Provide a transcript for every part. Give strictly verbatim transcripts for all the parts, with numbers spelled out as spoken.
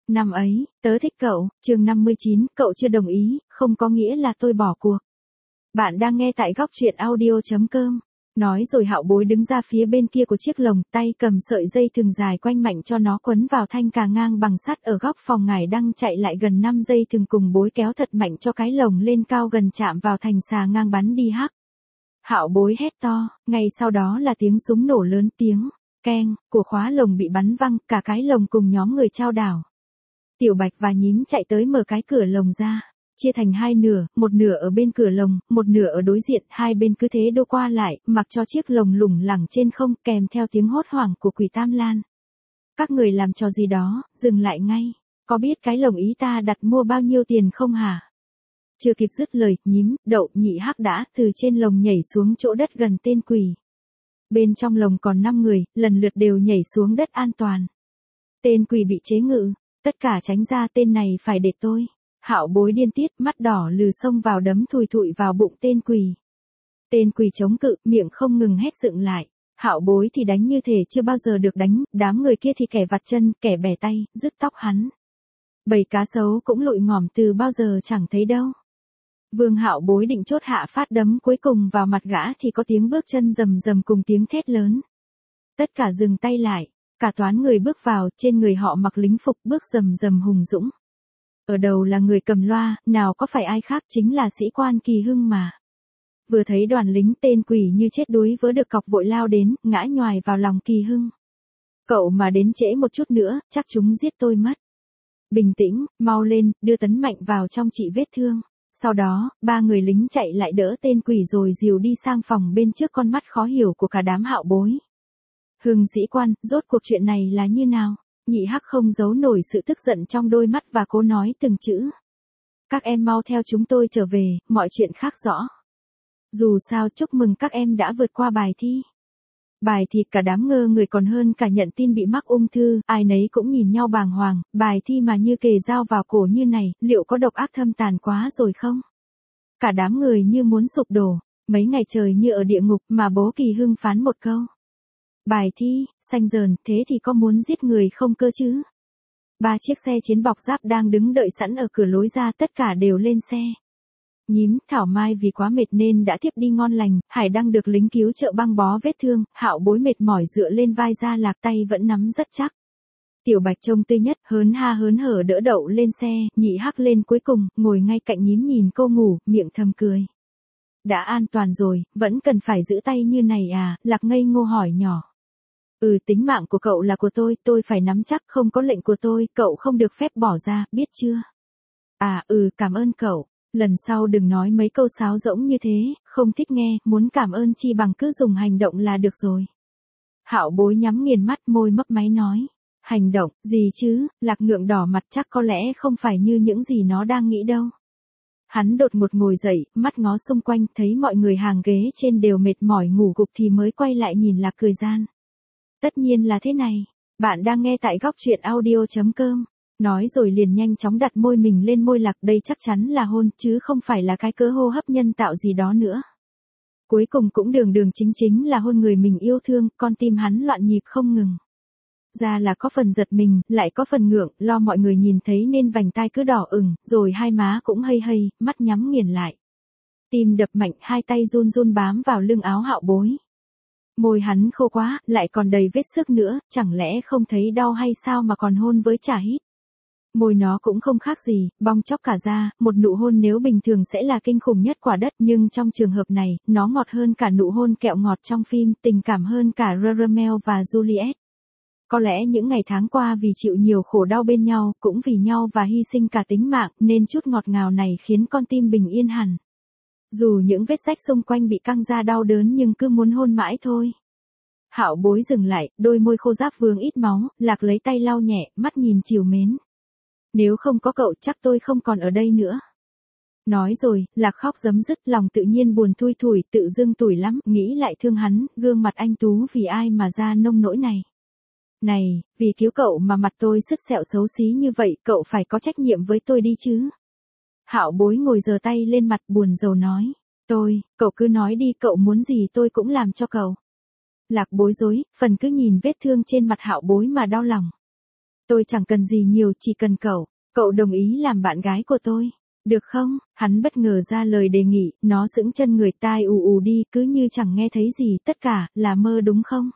Năm ấy, tớ thích cậu, chương năm mươi chín, cậu chưa đồng ý, không có nghĩa là tôi bỏ cuộc. Bạn đang nghe tại góc truyện audio.com. Nói rồi Hạo Bối đứng ra phía bên kia của chiếc lồng, tay cầm sợi dây thừng dài quanh mạnh cho nó quấn vào thanh cà ngang bằng sắt ở góc phòng ngải đang chạy lại gần năm dây thừng cùng Bối kéo thật mạnh cho cái lồng lên cao gần chạm vào thành xà ngang bắn đi hắc. Hạo Bối hét to, ngay sau đó là tiếng súng nổ lớn, tiếng keng của khóa lồng bị bắn văng, cả cái lồng cùng nhóm người chao đảo. Tiểu Bạch và Nhím chạy tới mở cái cửa lồng ra, chia thành hai nửa, một nửa ở bên cửa lồng, một nửa ở đối diện, hai bên cứ thế đô qua lại, mặc cho chiếc lồng lủng lẳng trên không, kèm theo tiếng hốt hoảng của Quỷ Tam Lan. Các người làm trò gì đó, dừng lại ngay, có biết cái lồng ý ta đặt mua bao nhiêu tiền không hả? Chưa kịp dứt lời, Nhím, Đậu, Nhị Hắc đã từ trên lồng nhảy xuống chỗ đất gần tên quỷ. Bên trong lồng còn năm người, lần lượt đều nhảy xuống đất an toàn. Tên quỷ bị chế ngự, tất cả tránh ra, tên này phải để tôi. Hạo Bối điên tiết, mắt đỏ lừ xông vào đấm thùi thụi vào bụng tên quỷ. Tên quỷ chống cự, miệng không ngừng hét dựng lại. Hạo Bối thì đánh như thể chưa bao giờ được đánh, đám người kia thì kẻ vặt chân, kẻ bẻ tay, rứt tóc hắn. Bầy cá sấu cũng lụi ngỏm từ bao giờ chẳng thấy đâu. Vương Hạo Bối định chốt hạ phát đấm cuối cùng vào mặt gã thì có tiếng bước chân rầm rầm cùng tiếng thét lớn. Tất cả dừng tay lại, cả toán người bước vào, trên người họ mặc lính phục, bước rầm rầm hùng dũng. Ở đầu là người cầm loa, nào có phải ai khác, chính là sĩ quan Kỳ Hưng mà. Vừa thấy đoàn lính, tên quỷ như chết đuối vớ được cọc vội lao đến, ngã nhoài vào lòng Kỳ Hưng. Cậu mà đến trễ một chút nữa, chắc chúng giết tôi mất. Bình tĩnh, mau lên, đưa Tấn Mạnh vào trong trị vết thương. Sau đó, ba người lính chạy lại đỡ tên quỷ rồi dìu đi sang phòng bên trước con mắt khó hiểu của cả đám Hạo Bối. Hưng sĩ quan, rốt cuộc chuyện này là như nào? Nhị Hắc không giấu nổi sự tức giận trong đôi mắt và cố nói từng chữ. Các em mau theo chúng tôi trở về, mọi chuyện khác rõ. Dù sao chúc mừng các em đã vượt qua bài thi. Bài thi cả đám ngơ người còn hơn cả nhận tin bị mắc ung thư, ai nấy cũng nhìn nhau bàng hoàng, bài thi mà như kề dao vào cổ như này, liệu có độc ác thâm tàn quá rồi không? Cả đám người như muốn sụp đổ, mấy ngày trời như ở địa ngục mà bố Kỳ Hưng phán một câu. Bài thi, xanh dờn, thế thì có muốn giết người không cơ chứ? Ba chiếc xe chiến bọc giáp đang đứng đợi sẵn ở cửa lối ra, tất cả đều lên xe. Nhím, Thảo Mai vì quá mệt nên đã thiếp đi ngon lành, Hải Đăng được lính cứu trợ băng bó vết thương, Hạo Bối mệt mỏi dựa lên vai Gia Lạc, tay vẫn nắm rất chắc. Tiểu Bạch trông tươi nhất, hớn ha hớn hở đỡ Đậu lên xe, Nhị Hắc lên cuối cùng, ngồi ngay cạnh Nhím nhìn cô ngủ, miệng thầm cười. Đã an toàn rồi, vẫn cần phải giữ tay như này à? Lạc ngây ngô hỏi nhỏ. Ừ, tính mạng của cậu là của tôi, tôi phải nắm chắc, không có lệnh của tôi, cậu không được phép bỏ ra, biết chưa? À, ừ, cảm ơn cậu. Lần sau đừng nói mấy câu sáo rỗng như thế, không thích nghe, muốn cảm ơn chi bằng cứ dùng hành động là được rồi. Hạo Bối nhắm nghiền mắt, môi mấp máy nói. Hành động, gì chứ? Lạc ngượng đỏ mặt, chắc có lẽ không phải như những gì nó đang nghĩ đâu. Hắn đột ngột ngồi dậy, mắt ngó xung quanh, thấy mọi người hàng ghế trên đều mệt mỏi ngủ gục thì mới quay lại nhìn Lạc cười gian. Tất nhiên là thế này, bạn đang nghe tại góc truyện audio.com. Nói rồi liền nhanh chóng đặt môi mình lên môi Lạc, đây chắc chắn là hôn, chứ không phải là cái cớ hô hấp nhân tạo gì đó nữa. Cuối cùng cũng đường đường chính chính là hôn người mình yêu thương, con tim hắn loạn nhịp không ngừng. Ra là có phần giật mình, lại có phần ngượng, lo mọi người nhìn thấy nên vành tai cứ đỏ ửng, rồi hai má cũng hây hây, mắt nhắm nghiền lại. Tim đập mạnh, hai tay run run bám vào lưng áo Hạo Bối. Môi hắn khô quá, lại còn đầy vết xước nữa, chẳng lẽ không thấy đau hay sao mà còn hôn với chả hít. Môi nó cũng không khác gì, bong chóc cả ra, một nụ hôn nếu bình thường sẽ là kinh khủng nhất quả đất, nhưng trong trường hợp này, nó ngọt hơn cả nụ hôn kẹo ngọt trong phim, tình cảm hơn cả Romeo và Juliet. Có lẽ những ngày tháng qua vì chịu nhiều khổ đau bên nhau, cũng vì nhau và hy sinh cả tính mạng, nên chút ngọt ngào này khiến con tim bình yên hẳn. Dù những vết rách xung quanh bị căng ra đau đớn nhưng cứ muốn hôn mãi thôi. Hạo Bối dừng lại, đôi môi khô ráp vương ít máu, Lạc lấy tay lau nhẹ, mắt nhìn trìu mến. Nếu không có cậu chắc tôi không còn ở đây nữa. Nói rồi, Lạc khóc rấm dứt, lòng tự nhiên buồn thui thủi, tự dưng tủi lắm, nghĩ lại thương hắn, gương mặt anh tú vì ai mà ra nông nỗi này. Này, vì cứu cậu mà mặt tôi sứt sẹo xấu xí như vậy, cậu phải có trách nhiệm với tôi đi chứ. Hạo Bối ngồi giơ tay lên mặt buồn rầu nói. Tôi, cậu cứ nói đi, cậu muốn gì tôi cũng làm cho cậu. Lạc bối rối, phần cứ nhìn vết thương trên mặt Hạo Bối mà đau lòng. Tôi chẳng cần gì nhiều, chỉ cần cậu. Cậu đồng ý làm bạn gái của tôi. Được không? Hắn bất ngờ ra lời đề nghị, nó sững chân người tai ù ù đi, cứ như chẳng nghe thấy gì, tất cả, là mơ đúng không?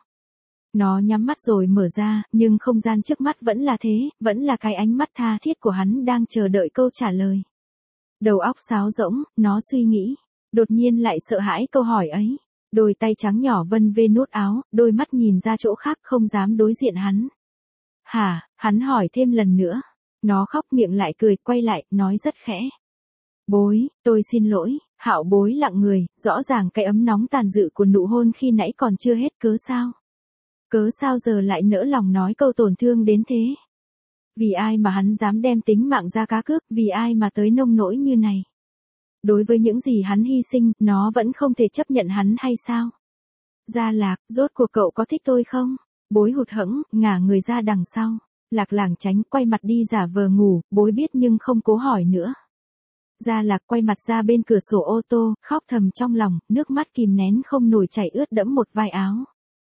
Nó nhắm mắt rồi mở ra, nhưng không gian trước mắt vẫn là thế, vẫn là cái ánh mắt tha thiết của hắn đang chờ đợi câu trả lời. Đầu óc sáo rỗng, nó suy nghĩ. Đột nhiên lại sợ hãi câu hỏi ấy. Đôi tay trắng nhỏ vân vê nút áo, đôi mắt nhìn ra chỗ khác không dám đối diện hắn. Hả? Hắn hỏi thêm lần nữa. Nó khóc miệng lại cười, quay lại, nói rất khẽ. Bối, tôi xin lỗi. Hạo Bối lặng người, rõ ràng cái ấm nóng tàn dự của nụ hôn khi nãy còn chưa hết, cớ sao? Cớ sao giờ lại nỡ lòng nói câu tổn thương đến thế? Vì ai mà hắn dám đem tính mạng ra cá cược, vì ai mà tới nông nỗi như này? Đối với những gì hắn hy sinh, nó vẫn không thể chấp nhận hắn hay sao? Gia Lạc, rốt cuộc cậu có thích tôi không? Bối hụt hẫng, ngả người ra đằng sau. Lạc lảng tránh, quay mặt đi giả vờ ngủ, Bối biết nhưng không cố hỏi nữa. Gia Lạc quay mặt ra bên cửa sổ ô tô, khóc thầm trong lòng, nước mắt kìm nén không nổi chảy ướt đẫm một vai áo.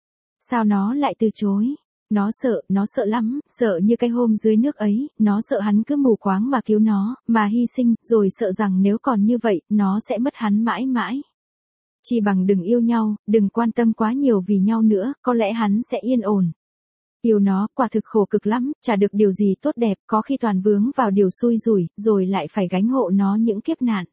Sao nó lại từ chối? Nó sợ, nó sợ lắm, sợ như cái hôm dưới nước ấy, nó sợ hắn cứ mù quáng mà cứu nó, mà hy sinh, rồi sợ rằng nếu còn như vậy, nó sẽ mất hắn mãi mãi. Chỉ bằng đừng yêu nhau, đừng quan tâm quá nhiều vì nhau nữa, có lẽ hắn sẽ yên ổn. Yêu nó, quả thực khổ cực lắm, chả được điều gì tốt đẹp, có khi toàn vướng vào điều xui rủi, rồi lại phải gánh hộ nó những kiếp nạn.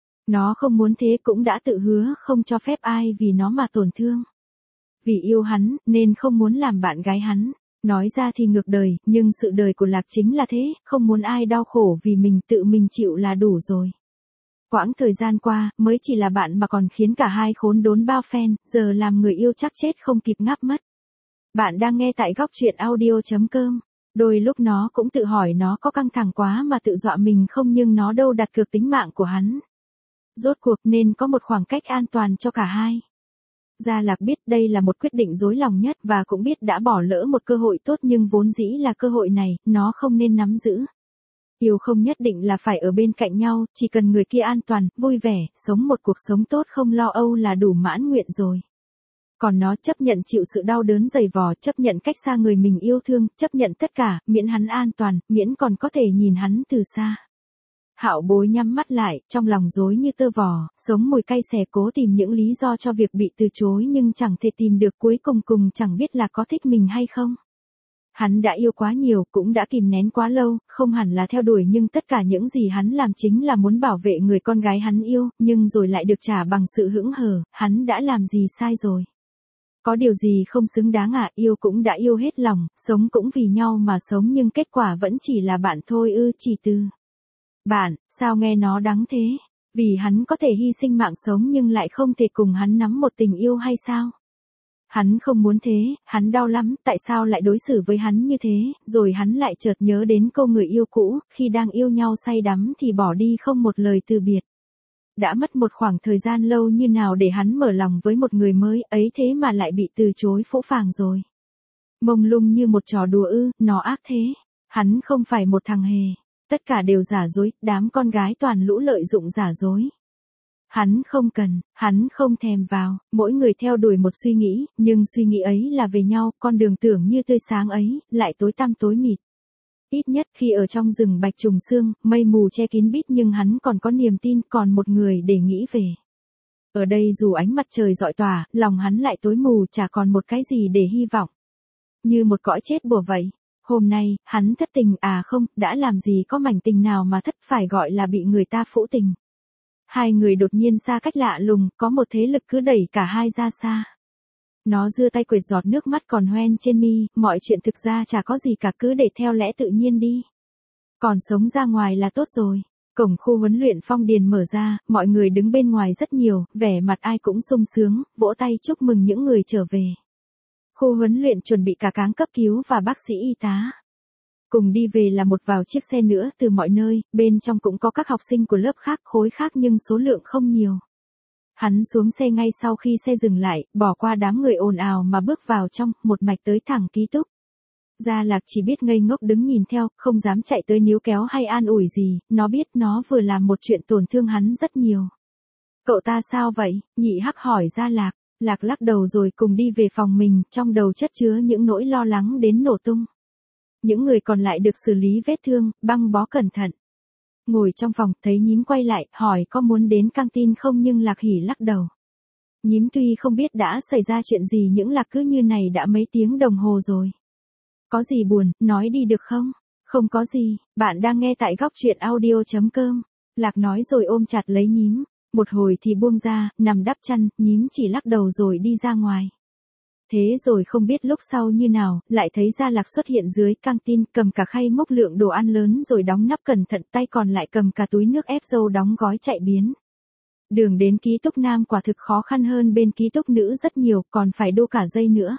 Nó không muốn thế cũng đã tự hứa không cho phép ai vì nó mà tổn thương. Vì yêu hắn, nên không muốn làm bạn gái hắn. Nói ra thì ngược đời, nhưng sự đời của Lạc chính là thế, không muốn ai đau khổ vì mình, tự mình chịu là đủ rồi. Quãng thời gian qua, mới chỉ là bạn mà còn khiến cả hai khốn đốn bao phen, giờ làm người yêu chắc chết không kịp ngáp mất. Bạn đang nghe tại góc truyện audio chấm com. Đôi lúc nó cũng tự hỏi nó có căng thẳng quá mà tự dọa mình không, nhưng nó đâu đặt cược tính mạng của hắn. Rốt cuộc nên có một khoảng cách an toàn cho cả hai. Gia Lạc biết đây là một quyết định rối lòng nhất và cũng biết đã bỏ lỡ một cơ hội tốt, nhưng vốn dĩ là cơ hội này, nó không nên nắm giữ. Yêu không nhất định là phải ở bên cạnh nhau, chỉ cần người kia an toàn, vui vẻ, sống một cuộc sống tốt không lo âu là đủ mãn nguyện rồi. Còn nó chấp nhận chịu sự đau đớn dày vò, chấp nhận cách xa người mình yêu thương, chấp nhận tất cả, miễn hắn an toàn, miễn còn có thể nhìn hắn từ xa. Hạo Bối nhắm mắt lại, trong lòng rối như tơ vò, sống mùi cay xè, cố tìm những lý do cho việc bị từ chối nhưng chẳng thể tìm được, cuối cùng cùng chẳng biết là có thích mình hay không. Hắn đã yêu quá nhiều, cũng đã kìm nén quá lâu, không hẳn là theo đuổi, nhưng tất cả những gì hắn làm chính là muốn bảo vệ người con gái hắn yêu, nhưng rồi lại được trả bằng sự hững hờ, hắn đã làm gì sai rồi? Có điều gì không xứng đáng à? Yêu cũng đã yêu hết lòng, sống cũng vì nhau mà sống, nhưng kết quả vẫn chỉ là bạn thôi ư? Chỉ từ bạn, sao nghe nó đắng thế? Vì hắn có thể hy sinh mạng sống nhưng lại không thể cùng hắn nắm một tình yêu hay sao? Hắn không muốn thế, hắn đau lắm, tại sao lại đối xử với hắn như thế? Rồi hắn lại chợt nhớ đến câu người yêu cũ, khi đang yêu nhau say đắm thì bỏ đi không một lời từ biệt. Đã mất một khoảng thời gian lâu như nào để hắn mở lòng với một người mới, ấy thế mà lại bị từ chối phũ phàng rồi. Mông lung như một trò đùa ư? Nó ác thế. Hắn không phải một thằng hề. Tất cả đều giả dối, đám con gái toàn lũ lợi dụng giả dối. Hắn không cần, hắn không thèm vào, mỗi người theo đuổi một suy nghĩ, nhưng suy nghĩ ấy là về nhau, con đường tưởng như tươi sáng ấy, lại tối tăm tối mịt. Ít nhất khi ở trong rừng bạch trùng sương, mây mù che kín bít, nhưng hắn còn có niềm tin, còn một người để nghĩ về. Ở đây dù ánh mặt trời rọi tỏa, lòng hắn lại tối mù, chả còn một cái gì để hy vọng. Như một cõi chết bùa vậy. Hôm nay, hắn thất tình à? Không, đã làm gì có mảnh tình nào mà thất, phải gọi là bị người ta phũ tình. Hai người đột nhiên xa cách lạ lùng, có một thế lực cứ đẩy cả hai ra xa. Nó giơ tay quệt giọt nước mắt còn hoen trên mi, mọi chuyện thực ra chả có gì cả, cứ để theo lẽ tự nhiên đi. Còn sống ra ngoài là tốt rồi. Cổng khu huấn luyện Phong Điền mở ra, mọi người đứng bên ngoài rất nhiều, vẻ mặt ai cũng sung sướng, vỗ tay chúc mừng những người trở về. Khu huấn luyện chuẩn bị cả cáng cấp cứu và bác sĩ y tá. Cùng đi về là một vài chiếc xe nữa từ mọi nơi, bên trong cũng có các học sinh của lớp khác, khối khác nhưng số lượng không nhiều. Hắn xuống xe ngay sau khi xe dừng lại, bỏ qua đám người ồn ào mà bước vào trong, một mạch tới thẳng ký túc. Gia Lạc chỉ biết ngây ngốc đứng nhìn theo, không dám chạy tới níu kéo hay an ủi gì, nó biết nó vừa làm một chuyện tổn thương hắn rất nhiều. Cậu ta sao vậy? Nhị Hắc hỏi Gia Lạc. Lạc lắc đầu rồi cùng đi về phòng mình, trong đầu chất chứa những nỗi lo lắng đến nổ tung. Những người còn lại được xử lý vết thương, băng bó cẩn thận. Ngồi trong phòng, thấy nhím quay lại, hỏi có muốn đến căng tin không nhưng Lạc Hỷ lắc đầu. Nhím tuy không biết đã xảy ra chuyện gì những Lạc cứ như này đã mấy tiếng đồng hồ rồi. Có gì buồn, nói đi được không? Không có gì, bạn đang nghe tại góc truyện audio chấm com. Lạc nói rồi ôm chặt lấy nhím, một hồi thì buông ra, nằm đắp chăn, nhím chỉ lắc đầu rồi đi ra ngoài. Thế rồi không biết lúc sau như nào, lại thấy Gia Lạc xuất hiện dưới căng tin, cầm cả khay múc lượng đồ ăn lớn rồi đóng nắp cẩn thận, tay còn lại cầm cả túi nước ép dâu đóng gói chạy biến. Đường đến ký túc nam quả thực khó khăn hơn bên ký túc nữ rất nhiều, còn phải đô cả giây nữa.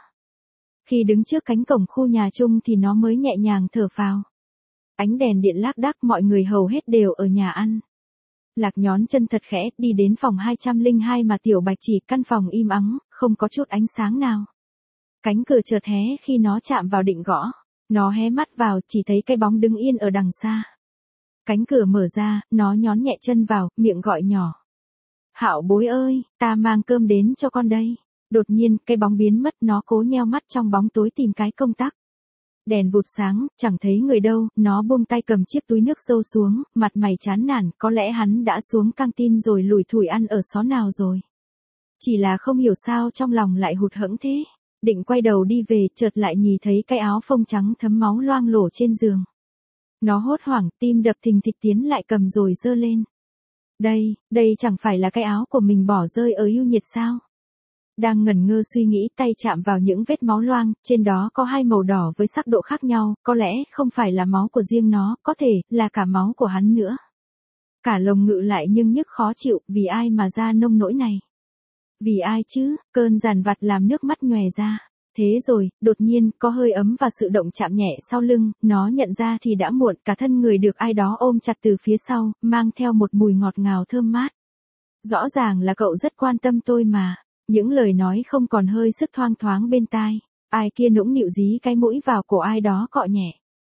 Khi đứng trước cánh cổng khu nhà chung thì nó mới nhẹ nhàng thở phào. Ánh đèn điện lác đác, mọi người hầu hết đều ở nhà ăn. Lạc nhón chân thật khẽ, đi đến phòng hai trăm lẻ hai mà Tiểu Bạch chỉ, căn phòng im ắng, không có chút ánh sáng nào. Cánh cửa chợt hé khi nó chạm vào định gõ. Nó hé mắt vào, chỉ thấy cái bóng đứng yên ở đằng xa. Cánh cửa mở ra, nó nhón nhẹ chân vào, miệng gọi nhỏ. Hạo bối ơi, ta mang cơm đến cho con đây. Đột nhiên, cái bóng biến mất, nó cố nheo mắt trong bóng tối tìm cái công tắc. Đèn vụt sáng, chẳng thấy người đâu, nó buông tay cầm chiếc túi nước dâu xuống, mặt mày chán nản, có lẽ hắn đã xuống căng tin rồi lủi thủi ăn ở xó nào rồi. Chỉ là không hiểu sao trong lòng lại hụt hẫng thế. Định quay đầu đi về, chợt lại nhìn thấy cái áo phông trắng thấm máu loang lổ trên giường. Nó hốt hoảng, tim đập thình thịch tiến lại cầm rồi giơ lên. Đây, đây chẳng phải là cái áo của mình bỏ rơi ở yêu nhiệt sao? Đang ngẩn ngơ suy nghĩ, tay chạm vào những vết máu loang, trên đó có hai màu đỏ với sắc độ khác nhau, có lẽ không phải là máu của riêng nó, có thể là cả máu của hắn nữa. Cả lồng ngự lại nhưng nhức khó chịu, vì ai mà ra nông nỗi này? Vì ai chứ? Cơn dằn vặt làm nước mắt nhòe ra. Thế rồi, đột nhiên, có hơi ấm và sự động chạm nhẹ sau lưng, nó nhận ra thì đã muộn, cả thân người được ai đó ôm chặt từ phía sau, mang theo một mùi ngọt ngào thơm mát. Rõ ràng là cậu rất quan tâm tôi mà. Những lời nói không còn hơi sức thoang thoáng bên tai. Ai kia nũng nịu dí cái mũi vào cổ ai đó cọ nhẹ.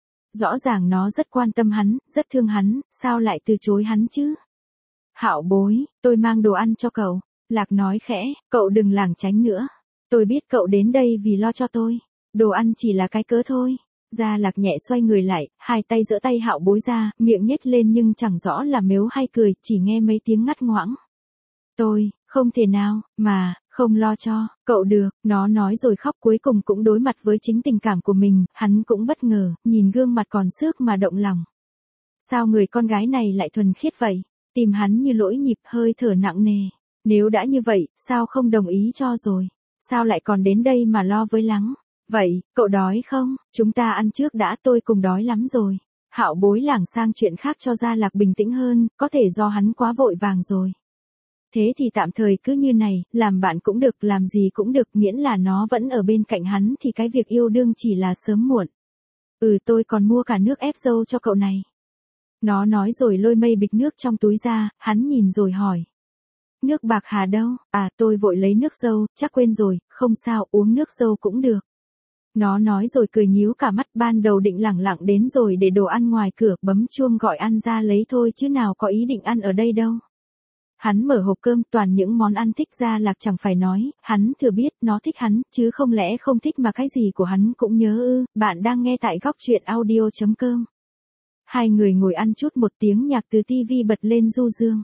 Rõ ràng nó rất quan tâm hắn, rất thương hắn, sao lại từ chối hắn chứ? Hạo bối, tôi mang đồ ăn cho cậu. Lạc nói khẽ, cậu đừng lảng tránh nữa. Tôi biết cậu đến đây vì lo cho tôi. Đồ ăn chỉ là cái cớ thôi. Gia Lạc nhẹ xoay người lại, hai tay giở tay Hạo bối ra, miệng nhếch lên nhưng chẳng rõ là mếu hay cười, chỉ nghe mấy tiếng ngắt ngoãng. Tôi, không thể nào, mà, không lo cho, cậu được, nó nói rồi khóc, cuối cùng cũng đối mặt với chính tình cảm của mình, hắn cũng bất ngờ, nhìn gương mặt còn xước mà động lòng. Sao người con gái này lại thuần khiết vậy? Tim hắn như lỗi nhịp, hơi thở nặng nề. Nếu đã như vậy, sao không đồng ý cho rồi? Sao lại còn đến đây mà lo với lắng? Vậy, cậu đói không? Chúng ta ăn trước đã, tôi cùng đói lắm rồi. Hạo bối lảng sang chuyện khác cho Gia Lạc bình tĩnh hơn, có thể do hắn quá vội vàng rồi. Thế thì tạm thời cứ như này, làm bạn cũng được, làm gì cũng được, miễn là nó vẫn ở bên cạnh hắn thì cái việc yêu đương chỉ là sớm muộn. Ừ, tôi còn mua cả nước ép dâu cho cậu này. Nó nói rồi lôi mây bịch nước trong túi ra, hắn nhìn rồi hỏi. Nước bạc hà đâu? À, tôi vội lấy nước dâu, chắc quên rồi, không sao, uống nước dâu cũng được. Nó nói rồi cười nhíu cả mắt, ban đầu định lẳng lặng đến rồi để đồ ăn ngoài cửa, bấm chuông gọi ăn ra lấy thôi chứ nào có ý định ăn ở đây đâu. Hắn mở hộp cơm, toàn những món ăn thích. Gia Lạc chẳng phải nói, hắn thừa biết nó thích hắn, chứ không lẽ không thích mà cái gì của hắn cũng nhớ ư. Bạn đang nghe tại góc truyện audio chấm com. Hai người ngồi ăn chút, một tiếng nhạc từ tivi bật lên du dương.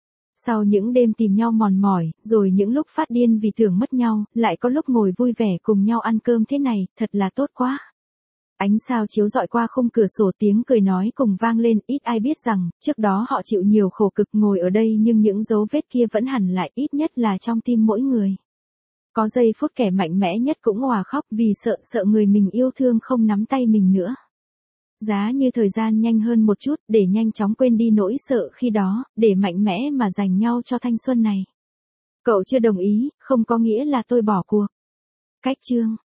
Sau những đêm tìm nhau mòn mỏi, rồi những lúc phát điên vì tưởng mất nhau, lại có lúc ngồi vui vẻ cùng nhau ăn cơm thế này, thật là tốt quá. Ánh sao chiếu rọi qua khung cửa sổ, tiếng cười nói cùng vang lên, ít ai biết rằng, trước đó họ chịu nhiều khổ cực ngồi ở đây nhưng những dấu vết kia vẫn hằn lại, ít nhất là trong tim mỗi người. Có giây phút kẻ mạnh mẽ nhất cũng òa khóc vì sợ sợ người mình yêu thương không nắm tay mình nữa. Giá như thời gian nhanh hơn một chút, để nhanh chóng quên đi nỗi sợ khi đó, để mạnh mẽ mà dành nhau cho thanh xuân này. Cậu chưa đồng ý, không có nghĩa là tôi bỏ cuộc. Cách chương